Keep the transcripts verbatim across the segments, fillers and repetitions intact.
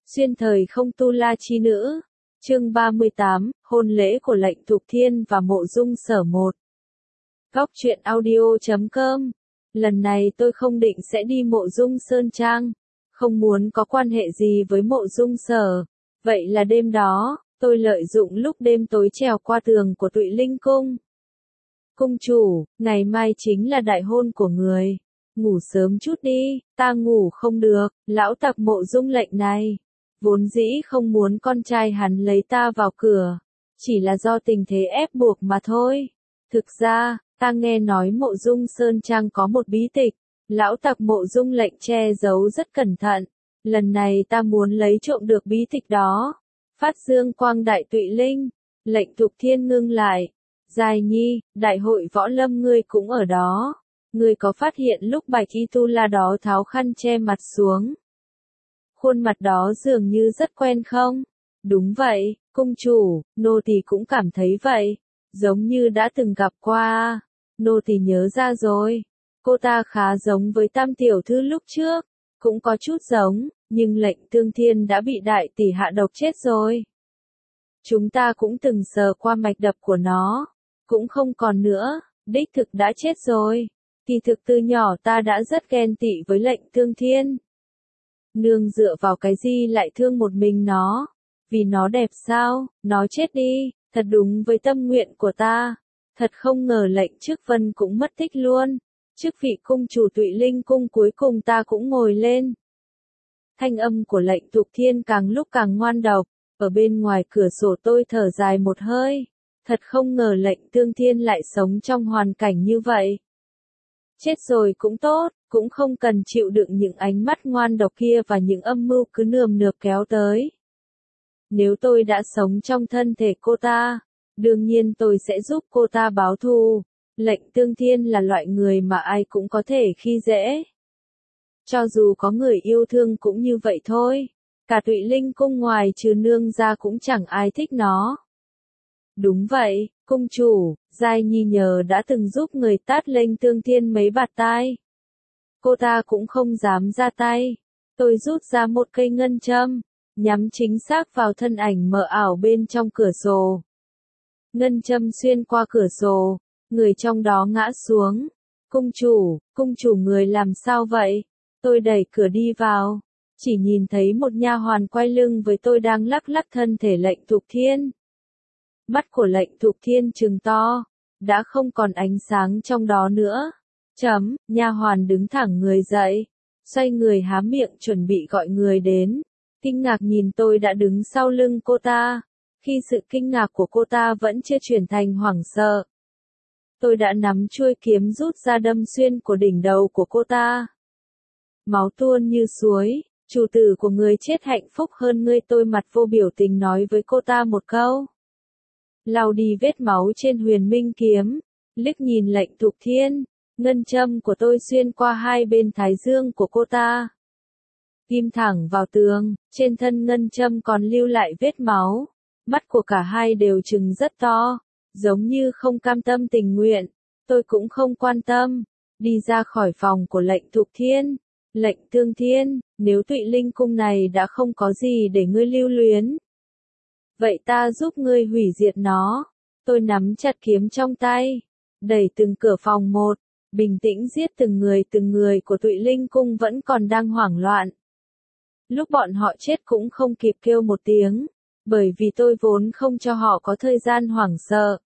Xuyên thời không tu la chi nữ. Chương ba mươi tám, hôn lễ của Lệnh Thục Thiên và Mộ Dung Sở một. Góc truyện audio chấm com. Lần này tôi không định sẽ đi Mộ Dung Sơn Trang, không muốn có quan hệ gì với Mộ Dung Sở. Vậy là đêm đó, tôi lợi dụng lúc đêm tối trèo qua tường của Tụy Linh Cung. Cung chủ, ngày mai chính là đại hôn của người. Ngủ sớm chút đi, ta ngủ không được, lão tặc Mộ Dung Lệnh này. Vốn dĩ không muốn con trai hắn lấy ta vào cửa, chỉ là do tình thế ép buộc mà thôi. Thực ra, ta nghe nói Mộ Dung Sơn Trang có một bí tịch, lão tặc Mộ Dung Lệnh che giấu rất cẩn thận. Lần này ta muốn lấy trộm được bí tịch đó. Phát dương quang đại Tụy Linh. Lệnh Thục Thiên ngưng lại. Giai Nhi, đại hội võ lâm ngươi cũng ở đó. Ngươi có phát hiện lúc Bạch Y Tu La đó tháo khăn che mặt xuống, khuôn mặt đó dường như rất quen không? Đúng vậy, cung chủ, nô tỳ cũng cảm thấy vậy, giống như đã từng gặp qua. Nô tỳ nhớ ra rồi, cô ta khá giống với Tam tiểu thư lúc trước, cũng có chút giống, nhưng Lệnh Tương Thiên đã bị đại tỷ hạ độc chết rồi. Chúng ta cũng từng sờ qua mạch đập của nó, cũng không còn nữa, đích thực đã chết rồi. Kỳ thực từ nhỏ ta đã rất ghen tị với Lệnh Tương Thiên. Nương dựa vào cái gì lại thương một mình nó? Vì nó đẹp sao? Nó chết đi, thật đúng với tâm nguyện của ta. Thật không ngờ Lệnh Trước Vân cũng mất tích luôn. Chức vị cung chủ Tụy Linh Cung cuối cùng ta cũng ngồi lên. Thanh âm của Lệnh Thục Thiên càng lúc càng ngoan độc. Ở bên ngoài cửa sổ tôi thở dài một hơi. Thật không ngờ Lệnh Tương Thiên lại sống trong hoàn cảnh như vậy. Chết rồi cũng tốt, cũng không cần chịu đựng những ánh mắt ngoan độc kia và những âm mưu cứ nườm nượp kéo tới. Nếu tôi đã sống trong thân thể cô ta, đương nhiên tôi sẽ giúp cô ta báo thù. Lệnh Tương Thiên là loại người mà ai cũng có thể khi dễ. Cho dù có người yêu thương cũng như vậy thôi. Cả Tụy Linh Cung ngoài trừ nương ra cũng chẳng ai thích nó. Đúng vậy, cung chủ, Giai Nhi nhờ đã từng giúp người tát Lệnh Tương Thiên mấy bạt tai. Cô ta cũng không dám ra tay. Tôi rút ra một cây ngân châm, nhắm chính xác vào thân ảnh mờ ảo bên trong cửa sổ. Ngân châm xuyên qua cửa sổ, người trong đó ngã xuống. Cung chủ, cung chủ người làm sao vậy? Tôi đẩy cửa đi vào, chỉ nhìn thấy một nha hoàn quay lưng với tôi đang lắc lắc thân thể Lệnh Thục Thiên. Mắt của Lệnh Thục Thiên trừng to, đã không còn ánh sáng trong đó nữa. Chấm, nha hoàn đứng thẳng người dậy, xoay người há miệng chuẩn bị gọi người đến. Kinh ngạc nhìn tôi đã đứng sau lưng cô ta, khi sự kinh ngạc của cô ta vẫn chưa chuyển thành hoảng sợ. Tôi đã nắm chuôi kiếm rút ra đâm xuyên của đỉnh đầu của cô ta. Máu tuôn như suối, chủ tử của người chết hạnh phúc hơn ngươi, tôi mặt vô biểu tình nói với cô ta một câu. Lau đi vết máu trên huyền minh kiếm, liếc nhìn Lệnh Thục Thiên, ngân châm của tôi xuyên qua hai bên thái dương của cô ta. Ghim thẳng vào tường, trên thân ngân châm còn lưu lại vết máu. Mắt của cả hai đều trừng rất to, giống như không cam tâm tình nguyện. Tôi cũng không quan tâm, đi ra khỏi phòng của Lệnh Thục Thiên. Lệnh Tương Thiên, nếu Tụy Linh Cung này đã không có gì để ngươi lưu luyến, vậy ta giúp ngươi hủy diệt nó. Tôi nắm chặt kiếm trong tay, đẩy từng cửa phòng một, bình tĩnh giết từng người từng người của Tụy Linh Cung vẫn còn đang hoảng loạn. Lúc bọn họ chết cũng không kịp kêu một tiếng, bởi vì tôi vốn không cho họ có thời gian hoảng sợ.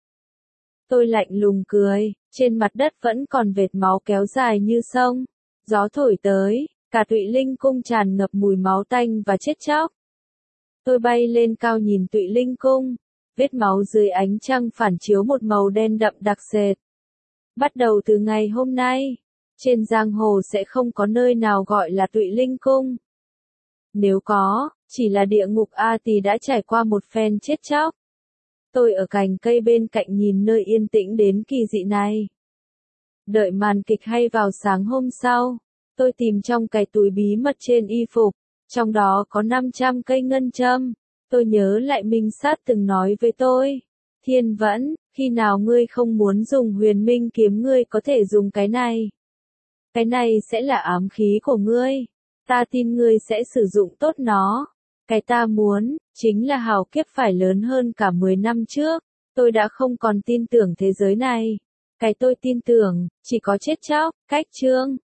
Tôi lạnh lùng cười, trên mặt đất vẫn còn vệt máu kéo dài như sông. Gió thổi tới, cả Tụy Linh Cung tràn ngập mùi máu tanh và chết chóc. Tôi bay lên cao nhìn Tụy Linh Cung, vết máu dưới ánh trăng phản chiếu một màu đen đậm đặc sệt. Bắt đầu từ ngày hôm nay, trên giang hồ sẽ không có nơi nào gọi là Tụy Linh Cung. Nếu có, chỉ là địa ngục A Tỳ đã trải qua một phen chết chóc. Tôi ở cành cây bên cạnh nhìn nơi yên tĩnh đến kỳ dị này. Đợi màn kịch hay vào sáng hôm sau, tôi tìm trong cái túi bí mật trên y phục, trong đó có năm trăm cây ngân châm. Tôi nhớ lại Minh Sát từng nói với tôi, Thiên Vẫn, khi nào ngươi không muốn dùng huyền minh kiếm ngươi có thể dùng cái này. Cái này sẽ là ám khí của ngươi, ta tin ngươi sẽ sử dụng tốt nó. Cái ta muốn, chính là hào kiếp phải lớn hơn cả mười năm trước. Tôi đã không còn tin tưởng thế giới này. Cái tôi tin tưởng, chỉ có chết chóc, cách chương.